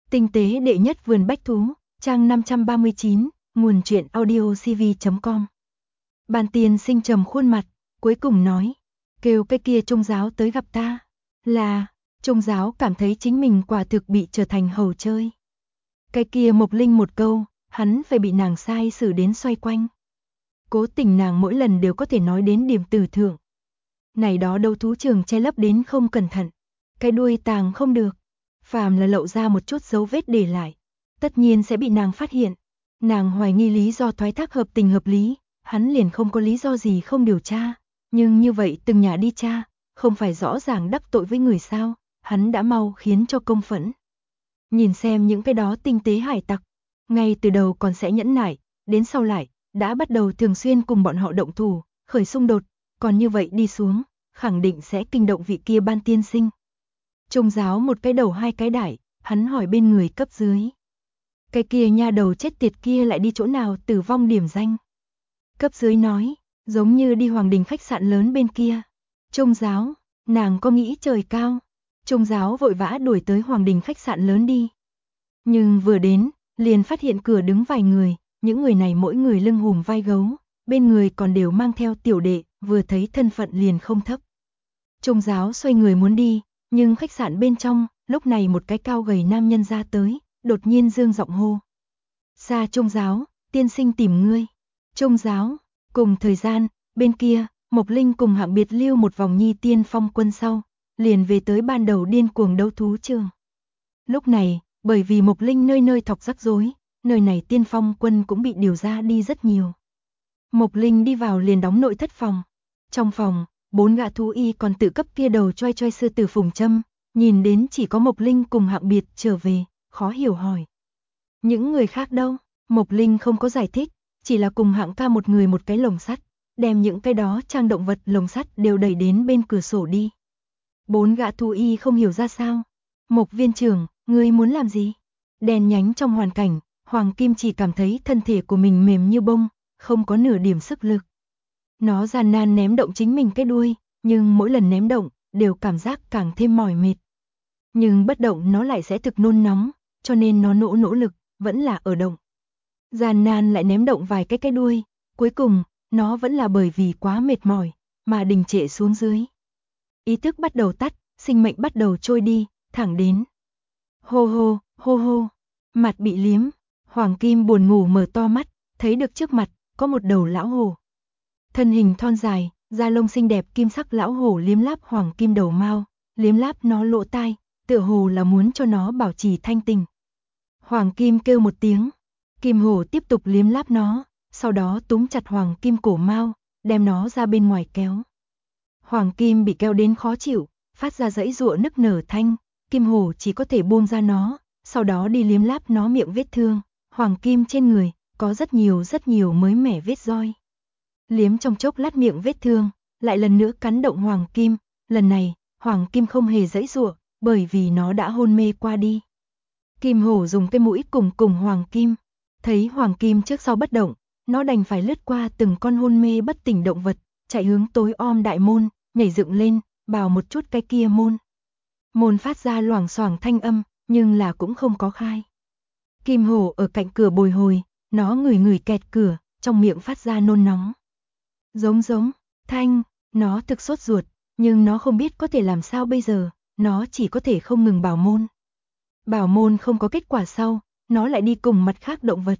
Tinh tế đệ nhất vườn bách thú, trang 539, nguồn truyện audiocv.com. Ban Tiên Sinh trầm khuôn mặt, cuối cùng nói, kêu cái kia trung giáo tới gặp ta. Là, trung giáo cảm thấy chính mình quả thực bị trở thành hầu chơi. Cái kia Mộc Linh một câu, hắn phải bị nàng sai xử đến xoay quanh. Cố tình nàng mỗi lần đều có thể nói đến điểm từ thượng. Này đó đâu thú trường che lấp đến không cẩn thận, cái đuôi tàng không được. Phàm là lộ ra một chút dấu vết để lại, tất nhiên sẽ bị nàng phát hiện. Nàng hoài nghi lý do thoái thác hợp tình hợp lý, hắn liền không có lý do gì không điều tra. Nhưng như vậy từng nhà đi tra, không phải rõ ràng đắc tội với người sao, hắn đã mau khiến cho công phẫn. Nhìn xem những cái đó tinh tế hải tặc, ngay từ đầu còn sẽ nhẫn nại, đến sau lại, đã bắt đầu thường xuyên cùng bọn họ động thủ, khởi xung đột, còn như vậy đi xuống, khẳng định sẽ kinh động vị kia Ban Tiên Sinh. Trung giáo một cái đầu hai cái đại, hắn hỏi bên người cấp dưới. Cái kia nha đầu chết tiệt kia lại đi chỗ nào tử vong điểm danh. Cấp dưới nói, giống như đi Hoàng Đình khách sạn lớn bên kia. Trung giáo, nàng có nghĩ trời cao. Trung giáo vội vã đuổi tới Hoàng Đình khách sạn lớn đi. Nhưng vừa đến, liền phát hiện cửa đứng vài người, những người này mỗi người lưng hùm vai gấu, bên người còn đều mang theo tiểu đệ, vừa thấy thân phận liền không thấp. Trung giáo xoay người muốn đi, nhưng khách sạn bên trong, lúc này một cái cao gầy nam nhân ra tới, đột nhiên dương giọng hô. Xa Trung giáo, tiên sinh tìm ngươi. Trung giáo, cùng thời gian, bên kia, Mộc Linh cùng Hạng Biệt lưu một vòng nhi tiên phong quân sau, liền về tới ban đầu điên cuồng đấu thú trường. Lúc này, bởi vì Mộc Linh nơi nơi thọc rắc rối, nơi này tiên phong quân cũng bị điều ra đi rất nhiều. Mộc Linh đi vào liền đóng nội thất phòng. Trong phòng, 4 gã thú y còn tự cấp kia đầu choai choai sư tử phùng châm, nhìn đến chỉ có Mộc Linh cùng Hạng Biệt trở về, khó hiểu hỏi. Những người khác đâu? Mộc Linh không có giải thích, chỉ là cùng Hạng ca một người một cái lồng sắt, đem những cái đó trang động vật lồng sắt đều đẩy đến bên cửa sổ đi. 4 gã thú y không hiểu ra sao. Mộc viên trưởng, ngươi muốn làm gì? Đèn nhánh trong hoàn cảnh, Hoàng Kim chỉ cảm thấy thân thể của mình mềm như bông, không có nửa điểm sức lực. Nó gian nan ném động chính mình cái đuôi, nhưng mỗi lần ném động, đều cảm giác càng thêm mỏi mệt. Nhưng bất động nó lại sẽ thực nôn nóng, cho nên nó nỗ lực, vẫn là ở động. Gian nan lại ném động vài cái đuôi, cuối cùng, nó vẫn là bởi vì quá mệt mỏi, mà đình trệ xuống dưới. Ý thức bắt đầu tắt, sinh mệnh bắt đầu trôi đi, thẳng đến. Hô hô, hô hô, mặt bị liếm, Hoàng Kim buồn ngủ mở to mắt, thấy được trước mặt, có một đầu lão hổ. Thân hình thon dài, da lông xinh đẹp kim sắc lão hổ liếm láp Hoàng Kim đầu mao, liếm láp nó lỗ tai, tựa hồ là muốn cho nó bảo trì thanh tình. Hoàng Kim kêu một tiếng, Kim hổ tiếp tục liếm láp nó, sau đó túm chặt Hoàng Kim cổ mao, đem nó ra bên ngoài kéo. Hoàng Kim bị kéo đến khó chịu, phát ra giãy giụa nức nở thanh, Kim hổ chỉ có thể buông ra nó, sau đó đi liếm láp nó miệng vết thương. Hoàng Kim trên người có rất nhiều mới mẻ vết roi. Liếm trong chốc lát miệng vết thương, lại lần nữa cắn động Hoàng Kim, lần này, Hoàng Kim không hề giãy giụa, bởi vì nó đã hôn mê qua đi. Kim hổ dùng cái mũi cùng Hoàng Kim, thấy Hoàng Kim trước sau bất động, nó đành phải lướt qua từng con hôn mê bất tỉnh động vật, chạy hướng tối om đại môn, nhảy dựng lên, bào một chút cái kia môn. Môn phát ra loảng xoảng thanh âm, nhưng là cũng không có khai. Kim hổ ở cạnh cửa bồi hồi, nó ngửi kẹt cửa, trong miệng phát ra nôn nóng. Giống thanh, nó thực sốt ruột, nhưng nó không biết có thể làm sao bây giờ, nó chỉ có thể không ngừng bảo môn. Bảo môn không có kết quả sau, nó lại đi cùng mặt khác động vật.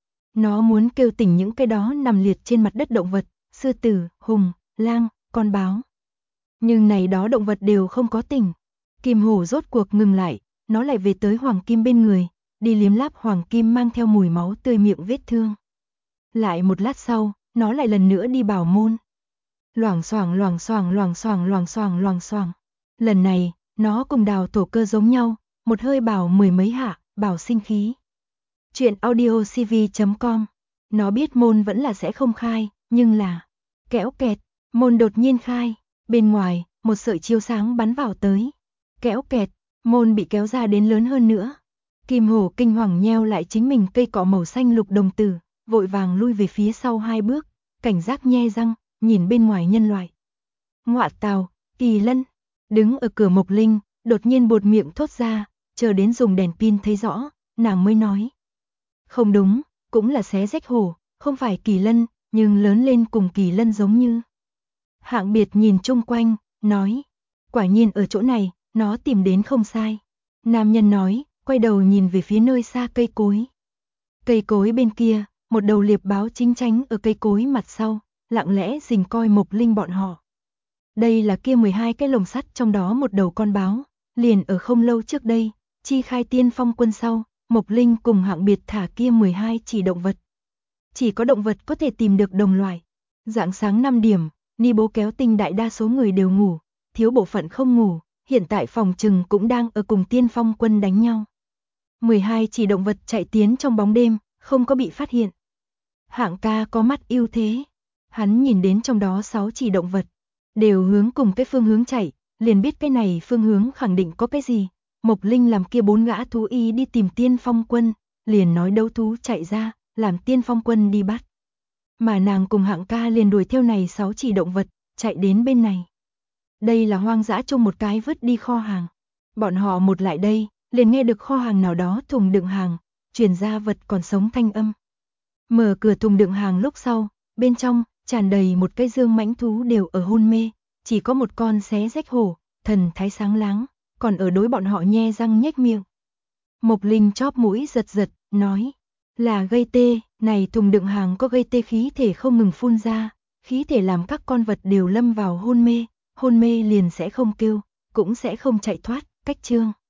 Nó muốn kêu tỉnh những cái đó nằm liệt trên mặt đất động vật, sư tử, hùng, lang, con báo. Nhưng này đó động vật đều không có tỉnh. Kim hổ rốt cuộc ngừng lại, nó lại về tới Hoàng Kim bên người, đi liếm láp Hoàng Kim mang theo mùi máu tươi miệng vết thương. Lại một lát sau, nó lại lần nữa đi bảo môn. Loảng xoảng. Lần này, nó cùng Đào Thổ Cơ giống nhau, một hơi bảo mười mấy hạ, bảo sinh khí. Chuyện audiocv.com. Nó biết môn vẫn là sẽ không khai, nhưng là kéo kẹt, môn đột nhiên khai, bên ngoài, một sợi chiếu sáng bắn vào tới. Kéo kẹt, môn bị kéo ra đến lớn hơn nữa. Kim hổ kinh hoàng nheo lại chính mình cây cọ màu xanh lục đồng tử, vội vàng lui về phía sau 2 bước, cảnh giác nhe răng, nhìn bên ngoài nhân loại. Ngọa tào, Kỳ Lân, đứng ở cửa Mộc Linh, đột nhiên buột miệng thốt ra, chờ đến dùng đèn pin thấy rõ, nàng mới nói. Không đúng, cũng là xé rách hổ, không phải kỳ lân, nhưng lớn lên cùng kỳ lân giống như. Hạng Biệt nhìn chung quanh, nói, quả nhiên ở chỗ này, nó tìm đến không sai. Nam nhân nói, quay đầu nhìn về phía nơi xa cây cối. Cây cối bên kia, một đầu liệp báo chính tránh ở cây cối mặt sau, lặng lẽ rình coi Mộc Linh bọn họ. Đây là kia 12 cái lồng sắt trong đó một đầu con báo, liền ở không lâu trước đây, chi khai tiên phong quân sau, Mộc Linh cùng Hạng Biệt thả kia 12 chỉ động vật. Chỉ có động vật có thể tìm được đồng loại. Rạng sáng 5 điểm, Ni bố kéo tinh đại đa số người đều ngủ, thiếu bộ phận không ngủ, hiện tại phòng trừng cũng đang ở cùng tiên phong quân đánh nhau. 12 chỉ động vật chạy tiến trong bóng đêm, không có bị phát hiện. Hạng ca có mắt ưu thế, hắn nhìn đến trong đó 6 chỉ động vật, đều hướng cùng cái phương hướng chạy, liền biết cái này phương hướng khẳng định có cái gì. Mộc Linh làm kia 4 gã thú y đi tìm tiên phong quân, liền nói đấu thú chạy ra, làm tiên phong quân đi bắt. Mà nàng cùng Hạng ca liền đuổi theo này 6 chỉ động vật, chạy đến bên này. Đây là hoang dã trong một cái vứt đi kho hàng. Bọn họ một lại đây, liền nghe được kho hàng nào đó thùng đựng hàng, truyền ra vật còn sống thanh âm. Mở cửa thùng đựng hàng lúc sau, bên trong tràn đầy một cái dương mãnh thú đều ở hôn mê, chỉ có một con xé rách hổ, thần thái sáng láng, còn ở đối bọn họ nhe răng nhếch miệng. Mộc Linh chóp mũi giật giật, nói, là gây tê, này thùng đựng hàng có gây tê khí thể không ngừng phun ra, khí thể làm các con vật đều lâm vào hôn mê liền sẽ không kêu, cũng sẽ không chạy thoát, cách chương.